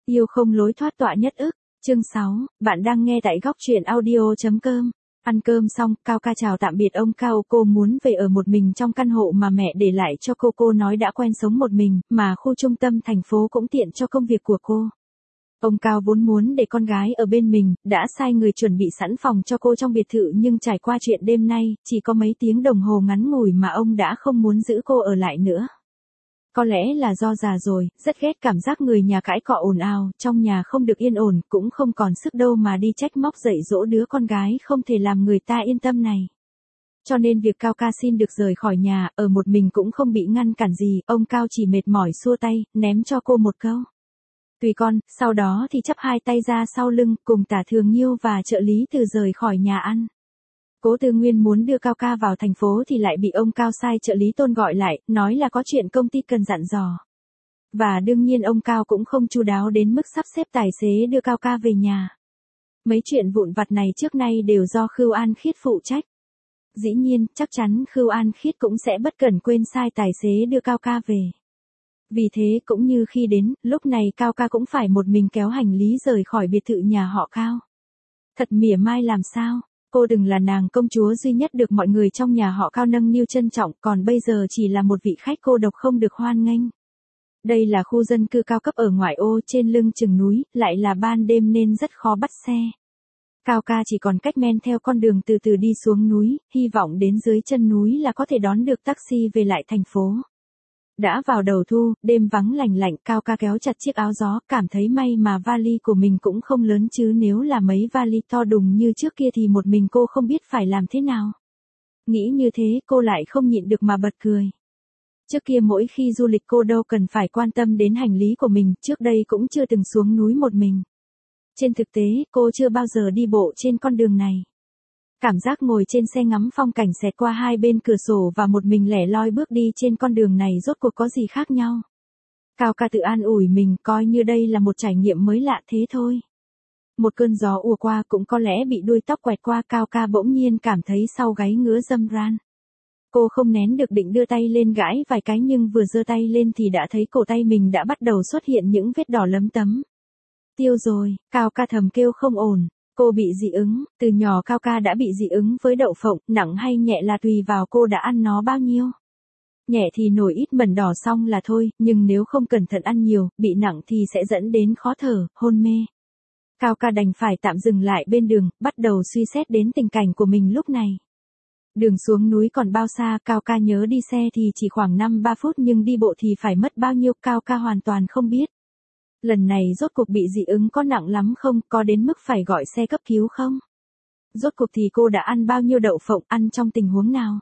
Yêu không lối thoát tọa nhất ức. Chương 6, bạn đang nghe tại góc truyện audio.com. Ăn cơm xong, Cao ca chào tạm biệt ông Cao, cô muốn về ở một mình trong căn hộ mà mẹ để lại cho cô. Cô nói đã quen sống một mình, mà khu trung tâm thành phố cũng tiện cho công việc của cô. Ông Cao vốn muốn để con gái ở bên mình, đã sai người chuẩn bị sẵn phòng cho cô trong biệt thự, nhưng trải qua chuyện đêm nay, chỉ có mấy tiếng đồng hồ ngắn ngủi mà ông đã không muốn giữ cô ở lại nữa. Có lẽ là do già rồi, rất ghét cảm giác người nhà cãi cọ ồn ào, trong nhà không được yên ổn, cũng không còn sức đâu mà đi trách móc dạy dỗ đứa con gái không thể làm người ta yên tâm này. Cho nên việc Cao ca xin được rời khỏi nhà, ở một mình cũng không bị ngăn cản gì, ông Cao chỉ mệt mỏi xua tay, ném cho cô một câu. Tùy con, sau đó thì chắp hai tay ra sau lưng, cùng Tả Thường Nhiêu và trợ lý Từ rời khỏi nhà ăn. Cố Tư Nguyên muốn đưa Cao ca vào thành phố thì lại bị ông Cao sai trợ lý Tôn gọi lại, nói là có chuyện công ty cần dặn dò. Và đương nhiên ông Cao cũng không chu đáo đến mức sắp xếp tài xế đưa Cao ca về nhà. Mấy chuyện vụn vặt này trước nay đều do Khưu An Khiết phụ trách. Dĩ nhiên, chắc chắn Khưu An Khiết cũng sẽ bất cẩn quên sai tài xế đưa Cao ca về. Vì thế cũng như khi đến, lúc này Cao ca cũng phải một mình kéo hành lý rời khỏi biệt thự nhà họ Cao. Thật mỉa mai làm sao? Cô đừng là nàng công chúa duy nhất được mọi người trong nhà họ Cao nâng niu trân trọng, còn bây giờ chỉ là một vị khách cô độc không được hoan nghênh. Đây là khu dân cư cao cấp ở ngoại ô trên lưng chừng núi, lại là ban đêm nên rất khó bắt xe. Cao ca chỉ còn cách men theo con đường từ từ đi xuống núi, hy vọng đến dưới chân núi là có thể đón được taxi về lại thành phố. Đã vào đầu thu, đêm vắng lành lạnh, Cao ca kéo chặt chiếc áo gió, cảm thấy may mà vali của mình cũng không lớn, chứ nếu là mấy vali to đùng như trước kia thì một mình cô không biết phải làm thế nào. Nghĩ như thế, cô lại không nhịn được mà bật cười. Trước kia mỗi khi du lịch cô đâu cần phải quan tâm đến hành lý của mình, trước đây cũng chưa từng xuống núi một mình. Trên thực tế, cô chưa bao giờ đi bộ trên con đường này. Cảm giác ngồi trên xe ngắm phong cảnh xẹt qua hai bên cửa sổ và một mình lẻ loi bước đi trên con đường này rốt cuộc có gì khác nhau. Cao ca tự an ủi mình, coi như đây là một trải nghiệm mới lạ thế thôi. Một cơn gió ùa qua, cũng có lẽ bị đuôi tóc quẹt qua, Cao ca bỗng nhiên cảm thấy sau gáy ngứa râm ran. Cô không nén được định đưa tay lên gãi vài cái, nhưng vừa giơ tay lên thì đã thấy cổ tay mình đã bắt đầu xuất hiện những vết đỏ lấm tấm. Tiêu rồi, Cao ca thầm kêu không ổn. Cô bị dị ứng, từ nhỏ Cao ca đã bị dị ứng với đậu phộng, nặng hay nhẹ là tùy vào cô đã ăn nó bao nhiêu. Nhẹ thì nổi ít mẩn đỏ xong là thôi, nhưng nếu không cẩn thận ăn nhiều, bị nặng thì sẽ dẫn đến khó thở, hôn mê. Cao ca đành phải tạm dừng lại bên đường, bắt đầu suy xét đến tình cảnh của mình lúc này. Đường xuống núi còn bao xa, Cao ca nhớ đi xe thì chỉ khoảng 5-3 phút, nhưng đi bộ thì phải mất bao nhiêu, Cao ca hoàn toàn không biết. Lần này rốt cuộc bị dị ứng có nặng lắm không, có đến mức phải gọi xe cấp cứu không? Rốt cuộc thì cô đã ăn bao nhiêu đậu phộng, ăn trong tình huống nào?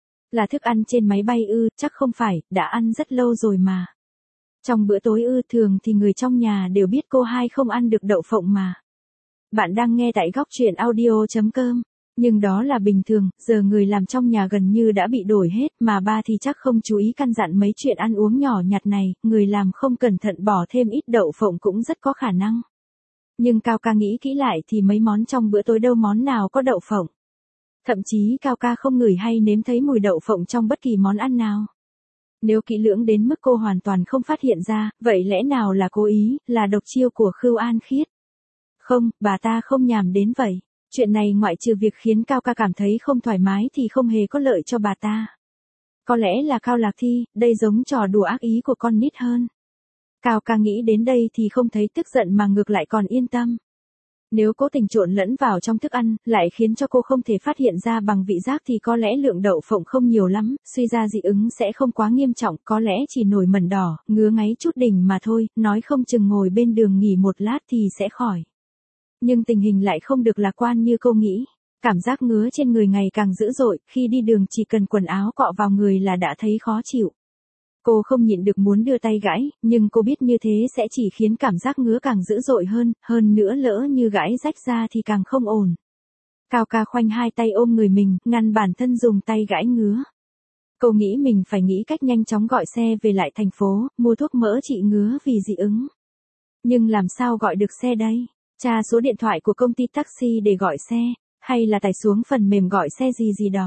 Là thức ăn trên máy bay ư? Chắc không phải, đã ăn rất lâu rồi mà. Trong bữa tối ư? Thường thì người trong nhà đều biết cô hai không ăn được đậu phộng mà. Bạn đang nghe tại góc truyện audio.com. Nhưng đó là bình thường, giờ người làm trong nhà gần như đã bị đổi hết, mà ba thì chắc không chú ý căn dặn mấy chuyện ăn uống nhỏ nhặt này, người làm không cẩn thận bỏ thêm ít đậu phộng cũng rất có khả năng. Nhưng Cao ca nghĩ kỹ lại thì mấy món trong bữa tối đâu món nào có đậu phộng. Thậm chí Cao ca không ngửi hay nếm thấy mùi đậu phộng trong bất kỳ món ăn nào. Nếu kỹ lưỡng đến mức cô hoàn toàn không phát hiện ra, vậy lẽ nào là cố ý, là độc chiêu của Khưu An Khiết? Không, bà ta không nhàm đến vậy. Chuyện này ngoại trừ việc khiến Cao ca cảm thấy không thoải mái thì không hề có lợi cho bà ta. Có lẽ là Cao Lạc Thi, đây giống trò đùa ác ý của con nít hơn. Cao ca nghĩ đến đây thì không thấy tức giận mà ngược lại còn yên tâm. Nếu cố tình trộn lẫn vào trong thức ăn, lại khiến cho cô không thể phát hiện ra bằng vị giác thì có lẽ lượng đậu phộng không nhiều lắm, suy ra dị ứng sẽ không quá nghiêm trọng, có lẽ chỉ nổi mẩn đỏ, ngứa ngáy chút đỉnh mà thôi, nói không chừng ngồi bên đường nghỉ một lát thì sẽ khỏi. Nhưng tình hình lại không được lạc quan như cô nghĩ. Cảm giác ngứa trên người ngày càng dữ dội, khi đi đường chỉ cần quần áo cọ vào người là đã thấy khó chịu. Cô không nhịn được muốn đưa tay gãi, nhưng cô biết như thế sẽ chỉ khiến cảm giác ngứa càng dữ dội hơn nữa lỡ như gãi rách ra thì càng không ổn. Cao ca khoanh hai tay ôm người mình, ngăn bản thân dùng tay gãi ngứa. Cô nghĩ mình phải nghĩ cách nhanh chóng gọi xe về lại thành phố, mua thuốc mỡ trị ngứa vì dị ứng. Nhưng làm sao gọi được xe đây? Tra số điện thoại của công ty taxi để gọi xe, hay là tải xuống phần mềm gọi xe gì đó.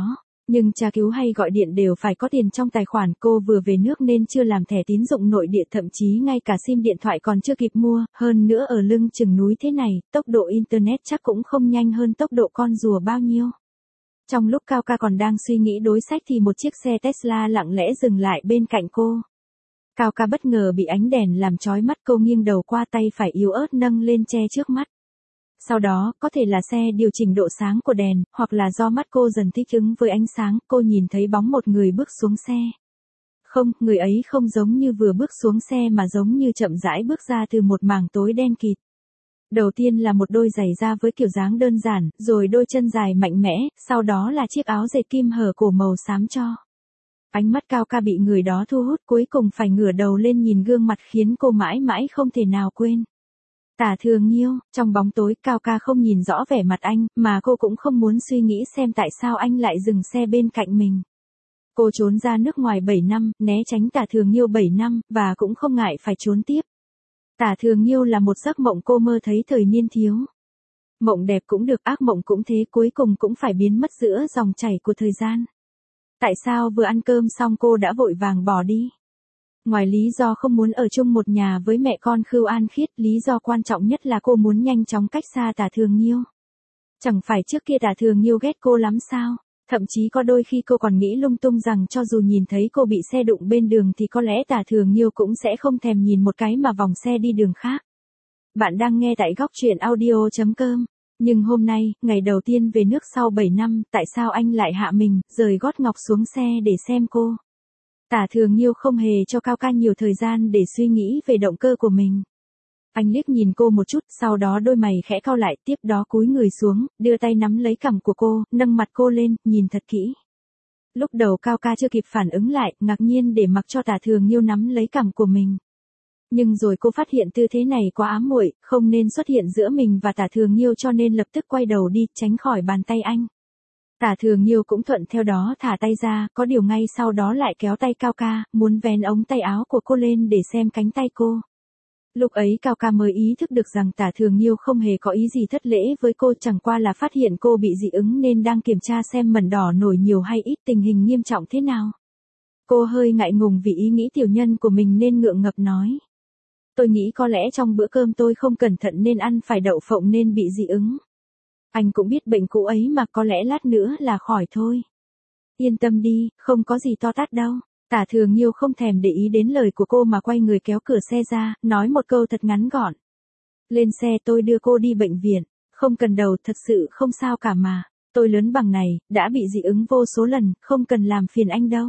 Nhưng tra cứu hay gọi điện đều phải có tiền trong tài khoản, cô vừa về nước nên chưa làm thẻ tín dụng nội địa, thậm chí ngay cả sim điện thoại còn chưa kịp mua, hơn nữa ở lưng chừng núi thế này, tốc độ internet chắc cũng không nhanh hơn tốc độ con rùa bao nhiêu. Trong lúc Cao Ca còn đang suy nghĩ đối sách thì một chiếc xe Tesla lặng lẽ dừng lại bên cạnh cô. Cao Ca bất ngờ bị ánh đèn làm chói mắt, cô nghiêng đầu qua, tay phải yếu ớt nâng lên che trước mắt. Sau đó, có thể là xe điều chỉnh độ sáng của đèn, hoặc là do mắt cô dần thích ứng với ánh sáng, cô nhìn thấy bóng một người bước xuống xe. Không, người ấy không giống như vừa bước xuống xe mà giống như chậm rãi bước ra từ một mảng tối đen kịt. Đầu tiên là một đôi giày da với kiểu dáng đơn giản, rồi đôi chân dài mạnh mẽ, sau đó là chiếc áo dệt kim hở cổ màu xám tro. Ánh mắt Cao Ca bị người đó thu hút, cuối cùng phải ngửa đầu lên nhìn gương mặt khiến cô mãi mãi không thể nào quên. Tả Thường Nhiêu, trong bóng tối Cao Ca không nhìn rõ vẻ mặt anh, mà cô cũng không muốn suy nghĩ xem tại sao anh lại dừng xe bên cạnh mình. Cô trốn ra nước ngoài 7 năm, né tránh Tả Thường Nhiêu 7 năm, và cũng không ngại phải trốn tiếp. Tả Thường Nhiêu là một giấc mộng cô mơ thấy thời niên thiếu. Mộng đẹp cũng được, ác mộng cũng thế, cuối cùng cũng phải biến mất giữa dòng chảy của thời gian. Tại sao vừa ăn cơm xong cô đã vội vàng bỏ đi? Ngoài lý do không muốn ở chung một nhà với mẹ con Khưu An Khiết, lý do quan trọng nhất là cô muốn nhanh chóng cách xa Tả Thường Nhiêu. Chẳng phải trước kia Tả Thường Nhiêu ghét cô lắm sao? Thậm chí có đôi khi cô còn nghĩ lung tung rằng cho dù nhìn thấy cô bị xe đụng bên đường thì có lẽ Tả Thường Nhiêu cũng sẽ không thèm nhìn một cái mà vòng xe đi đường khác. Bạn đang nghe tại góc truyện audio.com. Nhưng hôm nay, ngày đầu tiên về nước sau 7 năm, tại sao anh lại hạ mình, rời gót ngọc xuống xe để xem cô? Tả Thường Nhiêu không hề cho Cao Ca nhiều thời gian để suy nghĩ về động cơ của mình. Anh liếc nhìn cô một chút, sau đó đôi mày khẽ cau lại, tiếp đó cúi người xuống, đưa tay nắm lấy cằm của cô, nâng mặt cô lên, nhìn thật kỹ. Lúc đầu Cao Ca chưa kịp phản ứng lại, ngạc nhiên để mặc cho Tả Thường Nhiêu nắm lấy cằm của mình. Nhưng rồi cô phát hiện tư thế này quá ám muội, không nên xuất hiện giữa mình và Tả Thường Nhiêu, cho nên lập tức quay đầu đi, tránh khỏi bàn tay anh. Tả Thường Nhiêu cũng thuận theo đó thả tay ra, có điều ngay sau đó lại kéo tay Cao Ca, muốn vén ống tay áo của cô lên để xem cánh tay cô. Lúc ấy Cao Ca mới ý thức được rằng Tả Thường Nhiêu không hề có ý gì thất lễ với cô, chẳng qua là phát hiện cô bị dị ứng nên đang kiểm tra xem mẩn đỏ nổi nhiều hay ít, tình hình nghiêm trọng thế nào. Cô hơi ngại ngùng vì ý nghĩ tiểu nhân của mình nên ngượng ngập nói. Tôi nghĩ có lẽ trong bữa cơm tôi không cẩn thận nên ăn phải đậu phộng nên bị dị ứng. Anh cũng biết bệnh cũ ấy mà, có lẽ lát nữa là khỏi thôi. Yên tâm đi, không có gì to tát đâu. Tả Thường Nhiêu không thèm để ý đến lời của cô mà quay người kéo cửa xe ra, nói một câu thật ngắn gọn. Lên xe, tôi đưa cô đi bệnh viện. Không cần đâu, thật sự không sao cả mà. Tôi lớn bằng này, đã bị dị ứng vô số lần, không cần làm phiền anh đâu.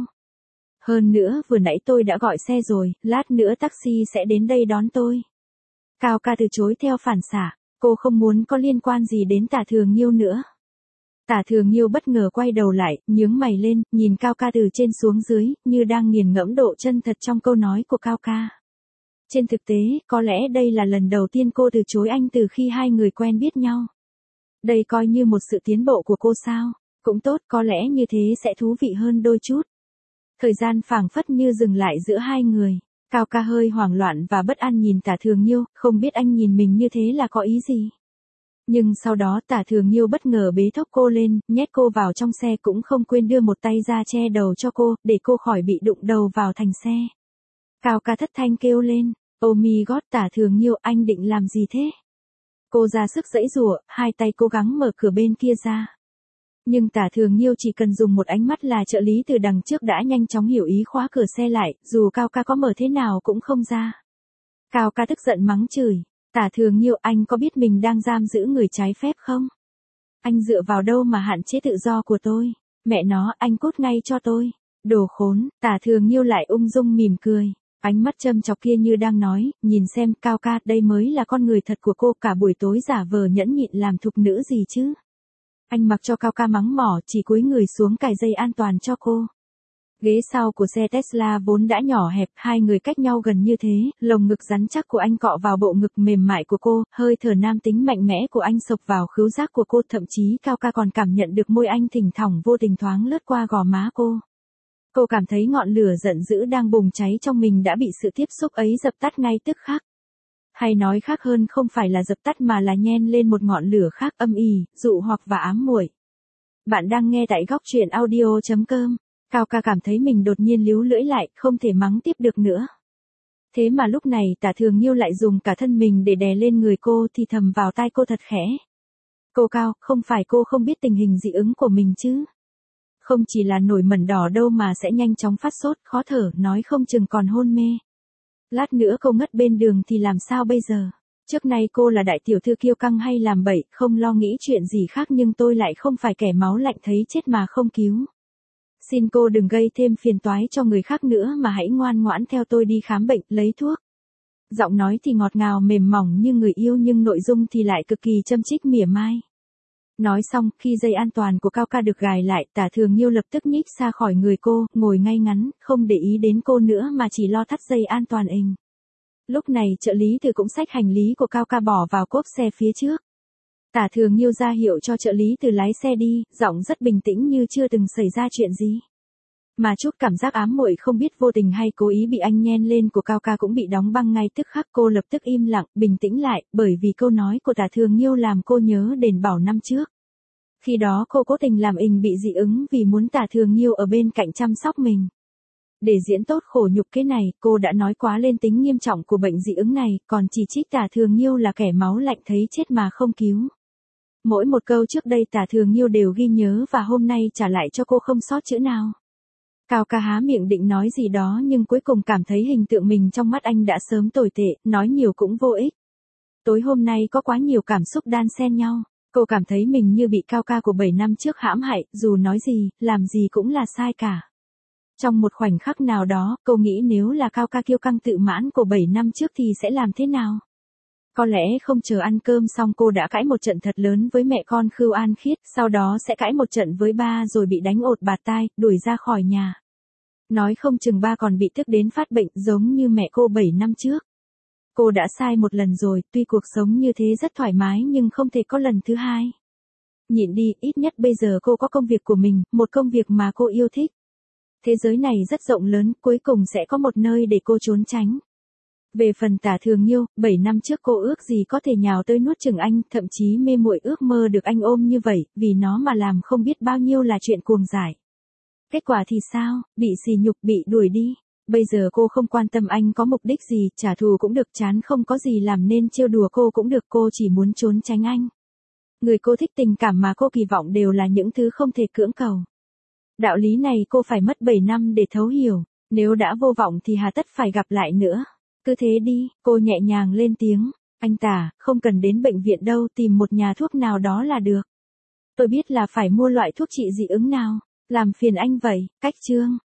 Hơn nữa, vừa nãy tôi đã gọi xe rồi, lát nữa taxi sẽ đến đây đón tôi. Cao Ca từ chối theo phản xạ, cô không muốn có liên quan gì đến Tả Thường Nhiêu nữa. Tả Thường Nhiêu bất ngờ quay đầu lại, nhướng mày lên, nhìn Cao Ca từ trên xuống dưới, như đang nghiền ngẫm độ chân thật trong câu nói của Cao Ca. Trên thực tế, có lẽ đây là lần đầu tiên cô từ chối anh từ khi hai người quen biết nhau. Đây coi như một sự tiến bộ của cô sao? Cũng tốt, có lẽ như thế sẽ thú vị hơn đôi chút. Thời gian phảng phất như dừng lại giữa hai người. Cao Ca hơi hoảng loạn và bất an nhìn Tả Thường Nhiêu, không biết anh nhìn mình như thế là có ý gì. Nhưng sau đó Tả Thường Nhiêu bất ngờ bế thốc cô lên, nhét cô vào trong xe, cũng không quên đưa một tay ra che đầu cho cô, để cô khỏi bị đụng đầu vào thành xe. Cao Ca thất thanh kêu lên, oh my god, Tả Thường Nhiêu, anh định làm gì thế? Cô ra sức giãy giụa, hai tay cố gắng mở cửa bên kia ra. Nhưng Tả Thường Nhiêu chỉ cần dùng một ánh mắt là trợ lý từ đằng trước đã nhanh chóng hiểu ý, khóa cửa xe lại, dù Cao Ca có mở thế nào cũng không ra. Cao Ca tức giận mắng chửi, Tả Thường Nhiêu, anh có biết mình đang giam giữ người trái phép không? Anh dựa vào đâu mà hạn chế tự do của tôi? Mẹ nó, anh cút ngay cho tôi. Đồ khốn. Tả Thường Nhiêu lại ung dung mỉm cười. Ánh mắt châm chọc kia như đang nói, nhìn xem, Cao Ca, đây mới là con người thật của cô, cả buổi tối giả vờ nhẫn nhịn làm thục nữ gì chứ? Anh mặc cho Cao Ca mắng mỏ, chỉ cúi người xuống cài dây an toàn cho cô. Ghế sau của xe Tesla vốn đã nhỏ hẹp, hai người cách nhau gần như thế, lồng ngực rắn chắc của anh cọ vào bộ ngực mềm mại của cô, hơi thở nam tính mạnh mẽ của anh xộc vào khứu giác của cô, thậm chí Cao Ca còn cảm nhận được môi anh thỉnh thoảng vô tình thoáng lướt qua gò má cô. Cô cảm thấy ngọn lửa giận dữ đang bùng cháy trong mình đã bị sự tiếp xúc ấy dập tắt ngay tức khắc. Hay nói khác hơn, không phải là dập tắt mà là nhen lên một ngọn lửa khác, âm ỉ, dụ hoặc và ám muội. Bạn đang nghe tại góc truyện audio.com. Cao ca cảm thấy mình đột nhiên líu lưỡi lại, không thể mắng tiếp được nữa. Thế mà lúc này Tả Thường Nhiêu lại dùng cả thân mình để đè lên người cô thì thầm vào tai cô thật khẽ. Cô Cao, không phải cô không biết tình hình dị ứng của mình chứ? Không chỉ là nổi mẩn đỏ đâu mà sẽ nhanh chóng phát sốt, khó thở, nói không chừng còn hôn mê. Lát nữa cô ngất bên đường thì làm sao bây giờ? Trước nay cô là đại tiểu thư kiêu căng hay làm bậy, không lo nghĩ chuyện gì khác nhưng tôi lại không phải kẻ máu lạnh thấy chết mà không cứu. Xin cô đừng gây thêm phiền toái cho người khác nữa mà hãy ngoan ngoãn theo tôi đi khám bệnh, lấy thuốc. Giọng nói thì ngọt ngào mềm mỏng như người yêu nhưng nội dung thì lại cực kỳ châm chích mỉa mai. Nói xong, khi dây an toàn của Cao ca được gài lại, Tả Thường Nhiêu lập tức nhích xa khỏi người cô, ngồi ngay ngắn, không để ý đến cô nữa mà chỉ lo thắt dây an toàn ình. Lúc này trợ lý Từ cũng xách hành lý của Cao ca bỏ vào cốp xe phía trước. Tả Thường Nhiêu ra hiệu cho trợ lý Từ lái xe đi, giọng rất bình tĩnh như chưa từng xảy ra chuyện gì. Mà chút cảm giác ám muội không biết vô tình hay cố ý bị anh nhen lên của Cao ca cũng bị đóng băng ngay tức khắc. Cô lập tức im lặng, bình tĩnh lại, bởi vì câu nói của Tả Thường Nhiêu làm cô nhớ đến Bảo năm trước. Khi đó cô cố tình làm ình bị dị ứng vì muốn Tả Thường Nhiêu ở bên cạnh chăm sóc mình. Để diễn tốt khổ nhục cái này, cô đã nói quá lên tính nghiêm trọng của bệnh dị ứng này, còn chỉ trích Tả Thường Nhiêu là kẻ máu lạnh thấy chết mà không cứu. Mỗi một câu trước đây Tả Thường Nhiêu đều ghi nhớ và hôm nay trả lại cho cô không sót chữ nào. Cao ca há miệng định nói gì đó nhưng cuối cùng cảm thấy hình tượng mình trong mắt anh đã sớm tồi tệ, nói nhiều cũng vô ích. Tối hôm nay có quá nhiều cảm xúc đan xen nhau. Cô cảm thấy mình như bị Cao ca của 7 năm trước hãm hại, dù nói gì, làm gì cũng là sai cả. Trong một khoảnh khắc nào đó, cô nghĩ nếu là Cao ca kiêu căng tự mãn của 7 năm trước thì sẽ làm thế nào? Có lẽ không chờ ăn cơm xong cô đã cãi một trận thật lớn với mẹ con Khưu An Khiết, sau đó sẽ cãi một trận với ba rồi bị đánh ột bạt tai, đuổi ra khỏi nhà. Nói không chừng ba còn bị tức đến phát bệnh giống như mẹ cô 7 năm trước. Cô đã sai một lần rồi, tuy cuộc sống như thế rất thoải mái nhưng không thể có lần thứ hai. Nhịn đi, ít nhất bây giờ cô có công việc của mình, một công việc mà cô yêu thích. Thế giới này rất rộng lớn, cuối cùng sẽ có một nơi để cô trốn tránh. Về phần Tả Thường Nhiêu, 7 năm trước cô ước gì có thể nhào tới nuốt chửng anh, thậm chí mê muội ước mơ được anh ôm như vậy, vì nó mà làm không biết bao nhiêu là chuyện cuồng dại. Kết quả thì sao, bị sỉ nhục, bị đuổi đi. Bây giờ cô không quan tâm anh có mục đích gì, trả thù cũng được, chán không có gì làm nên trêu đùa cô cũng được, cô chỉ muốn trốn tránh anh. Người cô thích, tình cảm mà cô kỳ vọng đều là những thứ không thể cưỡng cầu. Đạo lý này cô phải mất 7 năm để thấu hiểu, nếu đã vô vọng thì hà tất phải gặp lại nữa. Cứ thế đi, cô nhẹ nhàng lên tiếng, anh Tả, không cần đến bệnh viện đâu, tìm một nhà thuốc nào đó là được. Tôi biết là phải mua loại thuốc trị dị ứng nào, làm phiền anh vậy. Cách chương